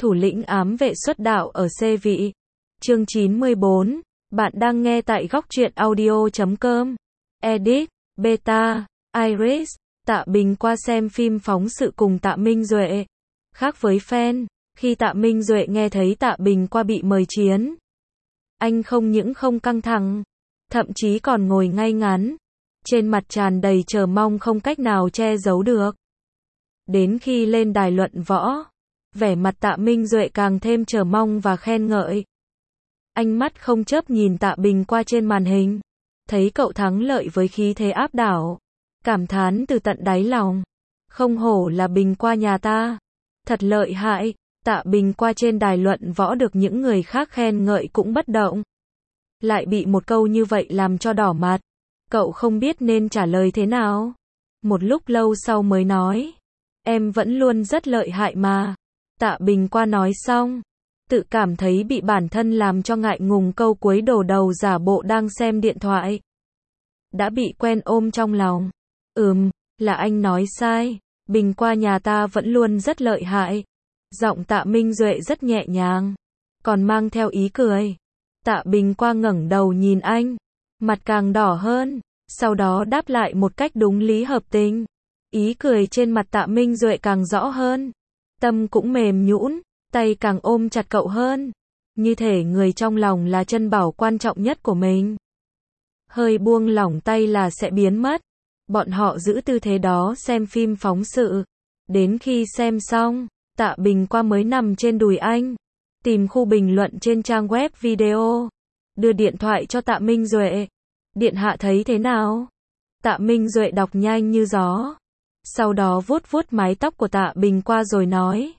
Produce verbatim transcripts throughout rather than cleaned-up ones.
Thủ lĩnh ám vệ xuất đạo ở C vị. Chương chín mươi bốn. Bạn đang nghe tại góc truyện audio chấm com. Edit, Beta, Iris. Tạ Bình qua xem phim phóng sự cùng Tạ Minh Duệ. Khác với fan, khi Tạ Minh Duệ nghe thấy Tạ Bình qua bị mời chiến, anh không những không căng thẳng, thậm chí còn ngồi ngay ngắn, trên mặt tràn đầy chờ mong không cách nào che giấu được. Đến khi lên đài luận võ, vẻ mặt Tạ Minh Duệ càng thêm chờ mong và khen ngợi. Ánh mắt không chớp nhìn Tạ Bình qua trên màn hình, thấy cậu thắng lợi với khí thế áp đảo, cảm thán từ tận đáy lòng. Không hổ là Bình qua nhà ta, thật lợi hại. Tạ Bình qua trên đài luận võ được những người khác khen ngợi cũng bất động, lại bị một câu như vậy làm cho đỏ mặt. Cậu không biết nên trả lời thế nào. Một lúc lâu sau mới nói, em vẫn luôn rất lợi hại mà. Tạ Bình qua nói xong, tự cảm thấy bị bản thân làm cho ngại ngùng, câu cuối đổ đầu giả bộ đang xem điện thoại. Đã bị quen ôm trong lòng. Ừm, là anh nói sai, Bình qua nhà ta vẫn luôn rất lợi hại. Giọng Tạ Minh Duệ rất nhẹ nhàng, còn mang theo ý cười. Tạ Bình qua ngẩng đầu nhìn anh, mặt càng đỏ hơn, sau đó đáp lại một cách đúng lý hợp tình. Ý cười trên mặt Tạ Minh Duệ càng rõ hơn, tâm cũng mềm nhũn, tay càng ôm chặt cậu hơn, như thể người trong lòng là chân bảo quan trọng nhất của mình. Hơi buông lỏng tay là sẽ biến mất. Bọn họ giữ tư thế đó xem phim phóng sự. Đến khi xem xong, Tạ Bình qua mới nằm trên đùi anh, tìm khu bình luận trên trang web video, đưa điện thoại cho Tạ Minh Duệ. Điện hạ thấy thế nào? Tạ Minh Duệ đọc nhanh như gió, sau đó vuốt vuốt mái tóc của Tạ Bình qua rồi nói.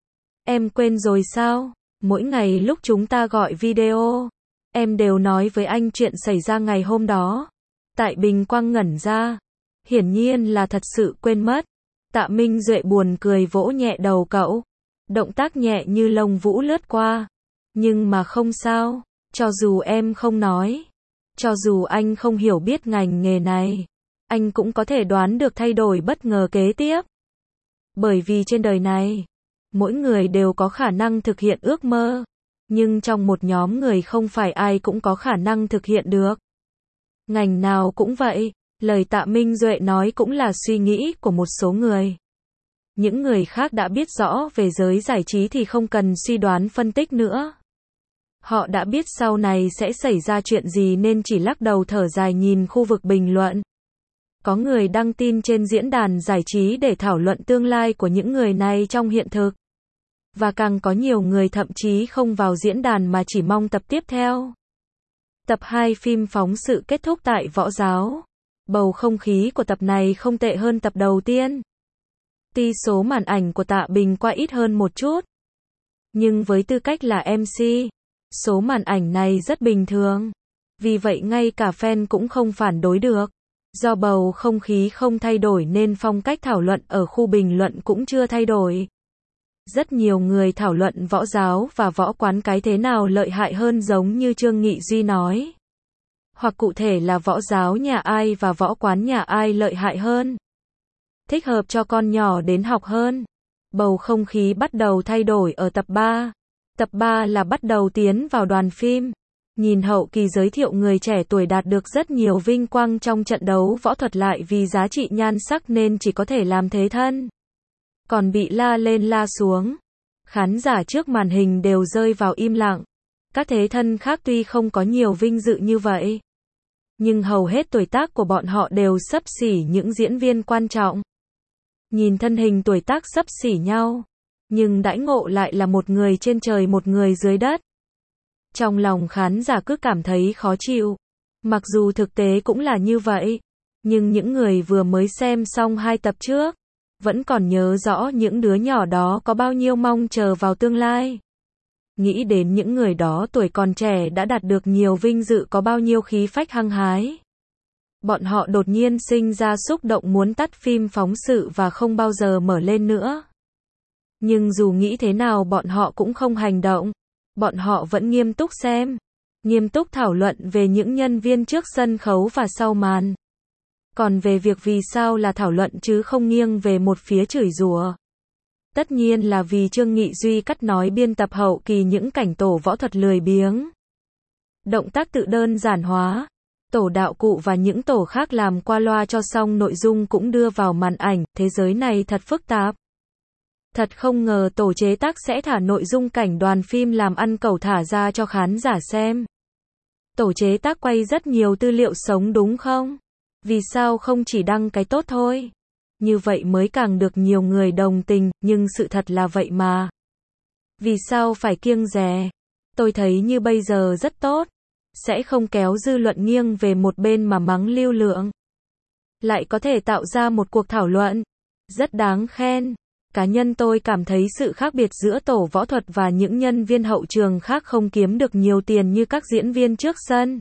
Em quên rồi sao? Mỗi ngày lúc chúng ta gọi video, em đều nói với anh chuyện xảy ra ngày hôm đó. Tạ Bình Quang ngẩn ra, hiển nhiên là thật sự quên mất. Tạ Minh Duệ buồn cười vỗ nhẹ đầu cậu, động tác nhẹ như lông vũ lướt qua. Nhưng mà không sao, cho dù em không nói, cho dù anh không hiểu biết ngành nghề này, anh cũng có thể đoán được thay đổi bất ngờ kế tiếp. Bởi vì trên đời này, mỗi người đều có khả năng thực hiện ước mơ, nhưng trong một nhóm người không phải ai cũng có khả năng thực hiện được. Ngành nào cũng vậy. Lời Tạ Minh Duệ nói cũng là suy nghĩ của một số người. Những người khác đã biết rõ về giới giải trí thì không cần suy đoán phân tích nữa. Họ đã biết sau này sẽ xảy ra chuyện gì nên chỉ lắc đầu thở dài nhìn khu vực bình luận. Có người đăng tin trên diễn đàn giải trí để thảo luận tương lai của những người này trong hiện thực. Và càng có nhiều người thậm chí không vào diễn đàn mà chỉ mong tập tiếp theo. Tập hai phim phóng sự kết thúc tại Võ Giáo. Bầu không khí của tập này không tệ hơn tập đầu tiên. Tuy số màn ảnh của Tạ Bình qua ít hơn một chút, nhưng với tư cách là em xê, số màn ảnh này rất bình thường. Vì vậy ngay cả fan cũng không phản đối được. Do bầu không khí không thay đổi nên phong cách thảo luận ở khu bình luận cũng chưa thay đổi. Rất nhiều người thảo luận Võ Giáo và Võ Quán cái thế nào lợi hại hơn, giống như Trương Nghị Duy nói. Hoặc cụ thể là Võ Giáo nhà ai và Võ Quán nhà ai lợi hại hơn, thích hợp cho con nhỏ đến học hơn. Bầu không khí bắt đầu thay đổi ở tập ba. Tập ba là bắt đầu tiến vào đoàn phim. Nhìn hậu kỳ giới thiệu người trẻ tuổi đạt được rất nhiều vinh quang trong trận đấu võ thuật, lại vì giá trị nhan sắc nên chỉ có thể làm thế thân, còn bị la lên la xuống. Khán giả trước màn hình đều rơi vào im lặng. Các thế thân khác tuy không có nhiều vinh dự như vậy, nhưng hầu hết tuổi tác của bọn họ đều xấp xỉ những diễn viên quan trọng. Nhìn thân hình tuổi tác xấp xỉ nhau, nhưng đãi ngộ lại là một người trên trời một người dưới đất. Trong lòng khán giả cứ cảm thấy khó chịu. Mặc dù thực tế cũng là như vậy, nhưng những người vừa mới xem xong hai tập trước, vẫn còn nhớ rõ những đứa nhỏ đó có bao nhiêu mong chờ vào tương lai. Nghĩ đến những người đó tuổi còn trẻ đã đạt được nhiều vinh dự có bao nhiêu khí phách hăng hái. Bọn họ đột nhiên sinh ra xúc động muốn tắt phim phóng sự và không bao giờ mở lên nữa. Nhưng dù nghĩ thế nào bọn họ cũng không hành động. Bọn họ vẫn nghiêm túc xem, nghiêm túc thảo luận về những nhân viên trước sân khấu và sau màn. Còn về việc vì sao là thảo luận chứ không nghiêng về một phía chửi rủa. Tất nhiên là vì Trương Nghị Duy cắt nói biên tập hậu kỳ những cảnh tổ võ thuật lười biếng. Động tác tự đơn giản hóa. Tổ đạo cụ và những tổ khác làm qua loa cho xong, nội dung cũng đưa vào màn ảnh, thế giới này thật phức tạp. Thật không ngờ tổ chế tác sẽ thả nội dung cảnh đoàn phim làm ăn cẩu thả ra cho khán giả xem. Tổ chế tác quay rất nhiều tư liệu sống đúng không? Vì sao không chỉ đăng cái tốt thôi? Như vậy mới càng được nhiều người đồng tình, nhưng sự thật là vậy mà. Vì sao phải kiêng dè? Tôi thấy như bây giờ rất tốt. Sẽ không kéo dư luận nghiêng về một bên mà mắng lưu lượng. Lại có thể tạo ra một cuộc thảo luận. Rất đáng khen. Cá nhân tôi cảm thấy sự khác biệt giữa tổ võ thuật và những nhân viên hậu trường khác không kiếm được nhiều tiền như các diễn viên trước sân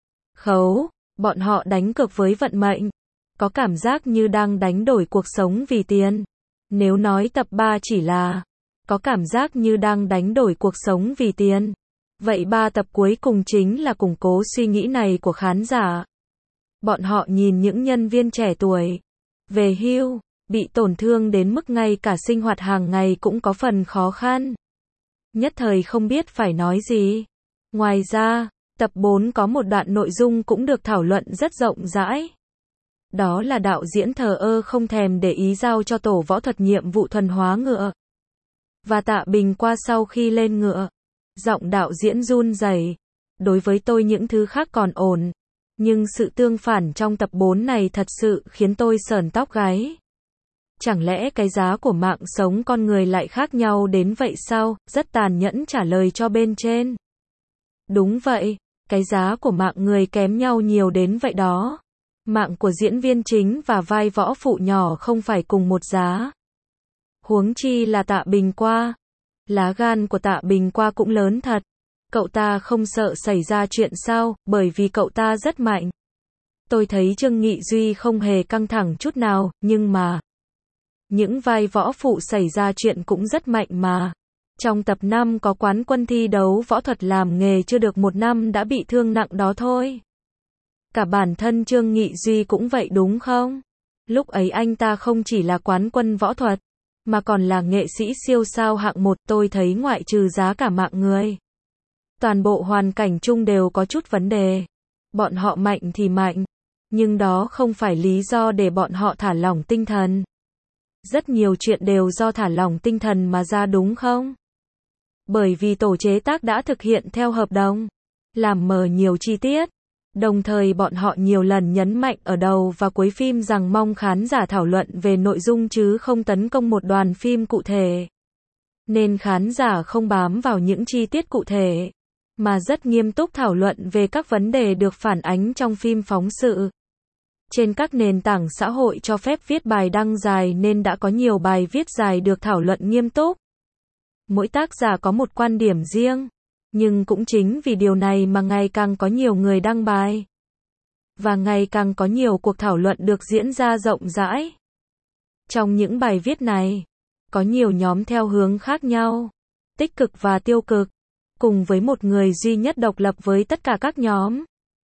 khấu. Bọn họ đánh cược với vận mệnh. Có cảm giác như đang đánh đổi cuộc sống vì tiền. Nếu nói tập ba chỉ là có cảm giác như đang đánh đổi cuộc sống vì tiền. Vậy ba tập cuối cùng chính là củng cố suy nghĩ này của khán giả. Bọn họ nhìn những nhân viên trẻ tuổi về hưu, bị tổn thương đến mức ngay cả sinh hoạt hàng ngày cũng có phần khó khăn. Nhất thời không biết phải nói gì. Ngoài ra, tập bốn có một đoạn nội dung cũng được thảo luận rất rộng rãi. Đó là đạo diễn thờ ơ không thèm để ý giao cho tổ võ thuật nhiệm vụ thuần hóa ngựa. Và Tạ Bình qua sau khi lên ngựa. Giọng đạo diễn run rẩy. Đối với tôi những thứ khác còn ổn. Nhưng sự tương phản trong tập bốn này thật sự khiến tôi sởn tóc gáy. Chẳng lẽ cái giá của mạng sống con người lại khác nhau đến vậy sao? Rất tàn nhẫn trả lời cho bên trên. Đúng vậy, cái giá của mạng người kém nhau nhiều đến vậy đó. Mạng của diễn viên chính và vai võ phụ nhỏ không phải cùng một giá. Huống chi là Tạ Bình qua. Lá gan của Tạ Bình qua cũng lớn thật. Cậu ta không sợ xảy ra chuyện sao, bởi vì cậu ta rất mạnh. Tôi thấy Trương Nghị Duy không hề căng thẳng chút nào, nhưng mà những vai võ phụ xảy ra chuyện cũng rất mạnh mà. Trong tập năm có quán quân thi đấu võ thuật làm nghề chưa được một năm đã bị thương nặng đó thôi. Cả bản thân Trương Nghị Duy cũng vậy đúng không? Lúc ấy anh ta không chỉ là quán quân võ thuật, mà còn là nghệ sĩ siêu sao hạng một. Tôi thấy ngoại trừ giá cả mạng người, toàn bộ hoàn cảnh chung đều có chút vấn đề. Bọn họ mạnh thì mạnh, nhưng đó không phải lý do để bọn họ thả lỏng tinh thần. Rất nhiều chuyện đều do thả lỏng tinh thần mà ra đúng không? Bởi vì tổ chế tác đã thực hiện theo hợp đồng, làm mờ nhiều chi tiết. Đồng thời bọn họ nhiều lần nhấn mạnh ở đầu và cuối phim rằng mong khán giả thảo luận về nội dung chứ không tấn công một đoàn phim cụ thể. Nên khán giả không bám vào những chi tiết cụ thể, mà rất nghiêm túc thảo luận về các vấn đề được phản ánh trong phim phóng sự. Trên các nền tảng xã hội cho phép viết bài đăng dài nên đã có nhiều bài viết dài được thảo luận nghiêm túc. Mỗi tác giả có một quan điểm riêng. Nhưng cũng chính vì điều này mà ngày càng có nhiều người đăng bài. Và ngày càng có nhiều cuộc thảo luận được diễn ra rộng rãi. Trong những bài viết này, có nhiều nhóm theo hướng khác nhau, tích cực và tiêu cực, cùng với một người duy nhất độc lập với tất cả các nhóm.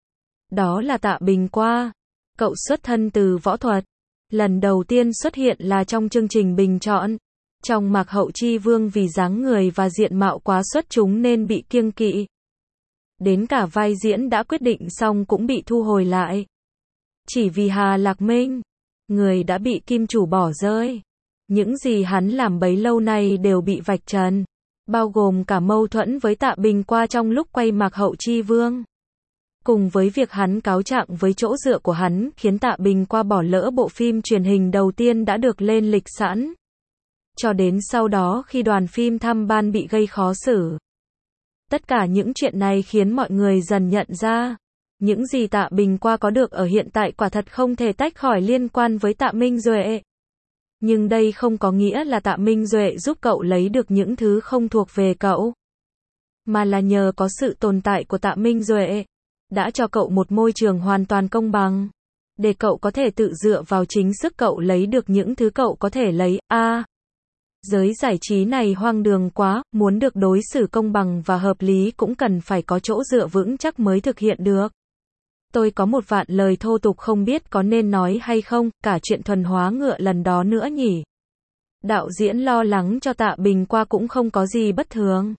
Đó là Tạ Bình qua. Cậu xuất thân từ võ thuật. Lần đầu tiên xuất hiện là trong chương trình bình chọn. Trong Mạc Hậu Chi Vương vì dáng người và diện mạo quá xuất chúng nên bị kiêng kỵ. Đến cả vai diễn đã quyết định xong cũng bị thu hồi lại. Chỉ vì Hà Lạc Minh, người đã bị kim chủ bỏ rơi. Những gì hắn làm bấy lâu nay đều bị vạch trần. Bao gồm cả mâu thuẫn với Tạ Bình qua trong lúc quay Mạc Hậu Chi Vương. Cùng với việc hắn cáo trạng với chỗ dựa của hắn khiến Tạ Bình qua bỏ lỡ bộ phim truyền hình đầu tiên đã được lên lịch sẵn. Cho đến sau đó khi đoàn phim thăm ban bị gây khó xử. Tất cả những chuyện này khiến mọi người dần nhận ra. Những gì Tạ Bình qua có được ở hiện tại quả thật không thể tách khỏi liên quan với Tạ Minh Duệ. Nhưng đây không có nghĩa là Tạ Minh Duệ giúp cậu lấy được những thứ không thuộc về cậu. Mà là nhờ có sự tồn tại của Tạ Minh Duệ. Đã cho cậu một môi trường hoàn toàn công bằng. Để cậu có thể tự dựa vào chính sức cậu lấy được những thứ cậu có thể lấy. A. À, giới giải trí này hoang đường quá, muốn được đối xử công bằng và hợp lý cũng cần phải có chỗ dựa vững chắc mới thực hiện được. Tôi có một vạn lời thô tục không biết có nên nói hay không, cả chuyện thuần hóa ngựa lần đó nữa nhỉ. Đạo diễn lo lắng cho Tạ Bình Qua cũng không có gì bất thường.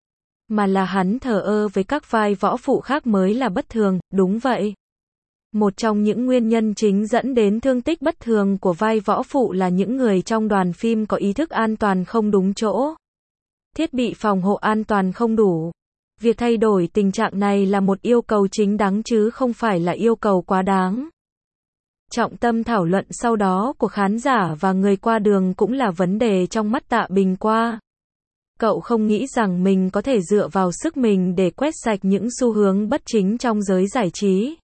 Mà là hắn thờ ơ với các vai võ phụ khác mới là bất thường, đúng vậy. Một trong những nguyên nhân chính dẫn đến thương tích bất thường của vai võ phụ là những người trong đoàn phim có ý thức an toàn không đúng chỗ. Thiết bị phòng hộ an toàn không đủ. Việc thay đổi tình trạng này là một yêu cầu chính đáng chứ không phải là yêu cầu quá đáng. Trọng tâm thảo luận sau đó của khán giả và người qua đường cũng là vấn đề trong mắt Tạ Bình Qua. Cậu không nghĩ rằng mình có thể dựa vào sức mình để quét sạch những xu hướng bất chính trong giới giải trí.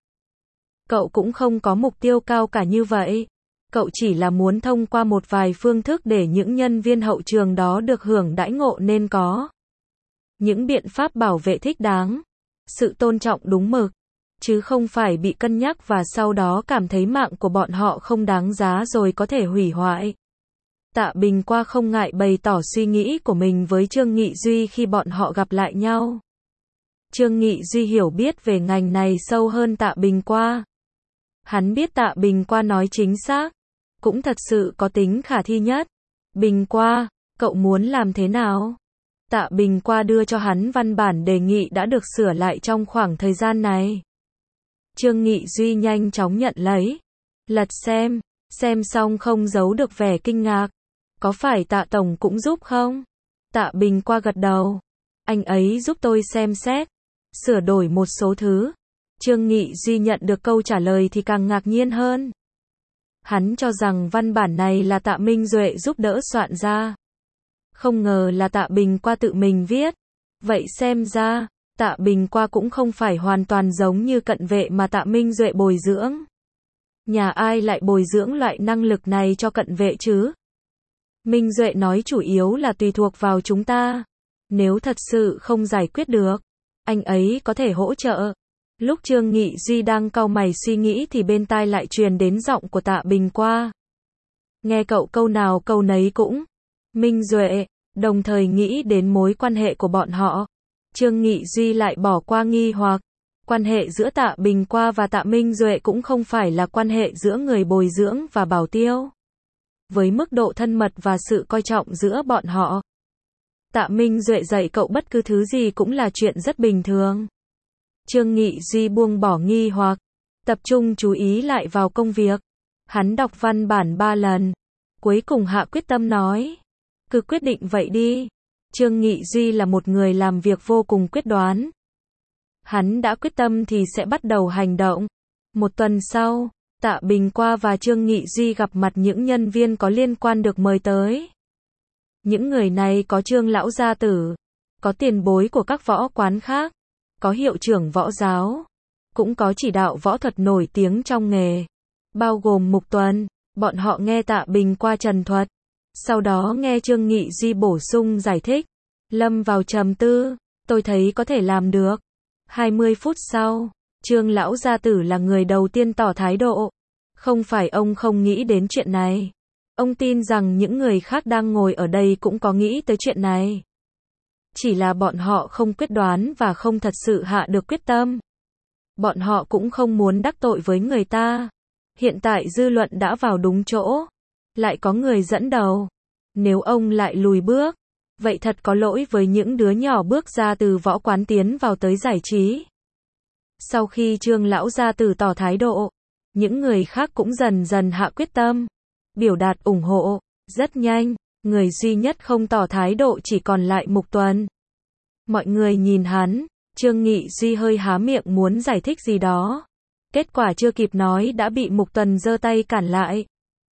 Cậu cũng không có mục tiêu cao cả như vậy. Cậu chỉ là muốn thông qua một vài phương thức để những nhân viên hậu trường đó được hưởng đãi ngộ nên có. Những biện pháp bảo vệ thích đáng. Sự tôn trọng đúng mực. Chứ không phải bị cân nhắc và sau đó cảm thấy mạng của bọn họ không đáng giá rồi có thể hủy hoại. Tạ Bình Qua không ngại bày tỏ suy nghĩ của mình với Trương Nghị Duy khi bọn họ gặp lại nhau. Trương Nghị Duy hiểu biết về ngành này sâu hơn Tạ Bình Qua. Hắn biết Tạ Bình Qua nói chính xác, cũng thật sự có tính khả thi nhất. Bình Qua, cậu muốn làm thế nào? Tạ Bình Qua đưa cho hắn văn bản đề nghị đã được sửa lại trong khoảng thời gian này. Trương Nghị Duy nhanh chóng nhận lấy, lật xem, xem xong không giấu được vẻ kinh ngạc. Có phải Tạ Tổng cũng giúp không? Tạ Bình Qua gật đầu. Anh ấy giúp tôi xem xét, sửa đổi một số thứ. Trương Nghị Duy nhận được câu trả lời thì càng ngạc nhiên hơn. Hắn cho rằng văn bản này là Tạ Minh Duệ giúp đỡ soạn ra. Không ngờ là Tạ Bình Qua tự mình viết. Vậy xem ra, Tạ Bình Qua cũng không phải hoàn toàn giống như cận vệ mà Tạ Minh Duệ bồi dưỡng. Nhà ai lại bồi dưỡng loại năng lực này cho cận vệ chứ? Minh Duệ nói chủ yếu là tùy thuộc vào chúng ta. Nếu thật sự không giải quyết được, anh ấy có thể hỗ trợ. Lúc Trương Nghị Duy đang cau mày suy nghĩ thì bên tai lại truyền đến giọng của Tạ Bình Qua. Nghe cậu câu nào câu nấy cũng Minh Duệ, đồng thời nghĩ đến mối quan hệ của bọn họ. Trương Nghị Duy lại bỏ qua nghi hoặc. Quan hệ giữa Tạ Bình Qua và Tạ Minh Duệ cũng không phải là quan hệ giữa người bồi dưỡng và bảo tiêu. Với mức độ thân mật và sự coi trọng giữa bọn họ, Tạ Minh Duệ dạy cậu bất cứ thứ gì cũng là chuyện rất bình thường. Trương Nghị Duy buông bỏ nghi hoặc, tập trung chú ý lại vào công việc. Hắn đọc văn bản ba lần, cuối cùng hạ quyết tâm nói. Cứ quyết định vậy đi. Trương Nghị Duy là một người làm việc vô cùng quyết đoán. Hắn đã quyết tâm thì sẽ bắt đầu hành động. Một tuần sau, Tạ Bình Qua và Trương Nghị Duy gặp mặt những nhân viên có liên quan được mời tới. Những người này có Trương Lão Gia Tử, có tiền bối của các võ quán khác, có hiệu trưởng võ giáo, cũng có chỉ đạo võ thuật nổi tiếng trong nghề, bao gồm Mục Tuần. Bọn họ nghe Tạ Bình Qua trần thuật, sau đó nghe Trương Nghị Duy bổ sung giải thích. Lâm vào trầm tư, tôi thấy có thể làm được. hai mươi phút sau, Trương Lão Gia Tử là người đầu tiên tỏ thái độ. Không phải ông không nghĩ đến chuyện này. Ông tin rằng những người khác đang ngồi ở đây cũng có nghĩ tới chuyện này. Chỉ là bọn họ không quyết đoán và không thật sự hạ được quyết tâm. Bọn họ cũng không muốn đắc tội với người ta. Hiện tại dư luận đã vào đúng chỗ. Lại có người dẫn đầu. Nếu ông lại lùi bước, vậy thật có lỗi với những đứa nhỏ bước ra từ võ quán tiến vào tới giải trí. Sau khi Trương Lão Gia Tử tỏ thái độ, những người khác cũng dần dần hạ quyết tâm, biểu đạt ủng hộ. Rất nhanh, người duy nhất không tỏ thái độ chỉ còn lại Mục Tuần. Mọi người nhìn hắn, Trương Nghị Duy hơi há miệng muốn giải thích gì đó. Kết quả chưa kịp nói đã bị Mục Tuần giơ tay cản lại.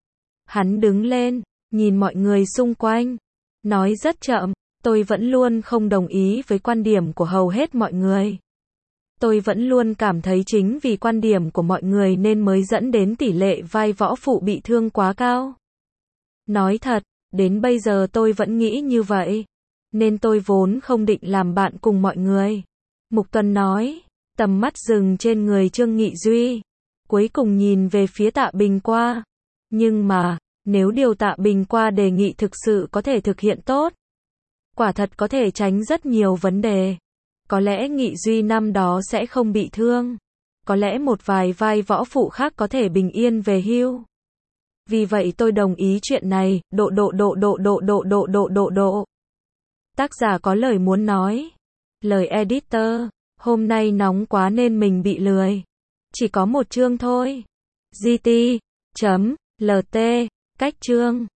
Hắn đứng lên, nhìn mọi người xung quanh, nói rất chậm, tôi vẫn luôn không đồng ý với quan điểm của hầu hết mọi người. Tôi vẫn luôn cảm thấy chính vì quan điểm của mọi người nên mới dẫn đến tỷ lệ vai võ phụ bị thương quá cao. Nói thật, đến bây giờ tôi vẫn nghĩ như vậy. Nên tôi vốn không định làm bạn cùng mọi người. Mục Tuần nói, tầm mắt dừng trên người Trương Nghị Duy. Cuối cùng nhìn về phía Tạ Bình Qua. Nhưng mà, nếu điều Tạ Bình Qua đề nghị thực sự có thể thực hiện tốt, quả thật có thể tránh rất nhiều vấn đề. Có lẽ Nghị Duy năm đó sẽ không bị thương. Có lẽ một vài vai võ phụ khác có thể bình yên về hưu. Vì vậy tôi đồng ý chuyện này, độ độ độ độ độ độ độ độ độ độ. Tác giả có lời muốn nói. Lời editor, hôm nay nóng quá nên mình bị lười. Chỉ có một chương thôi. giê tê chấm lờ tê, cách chương.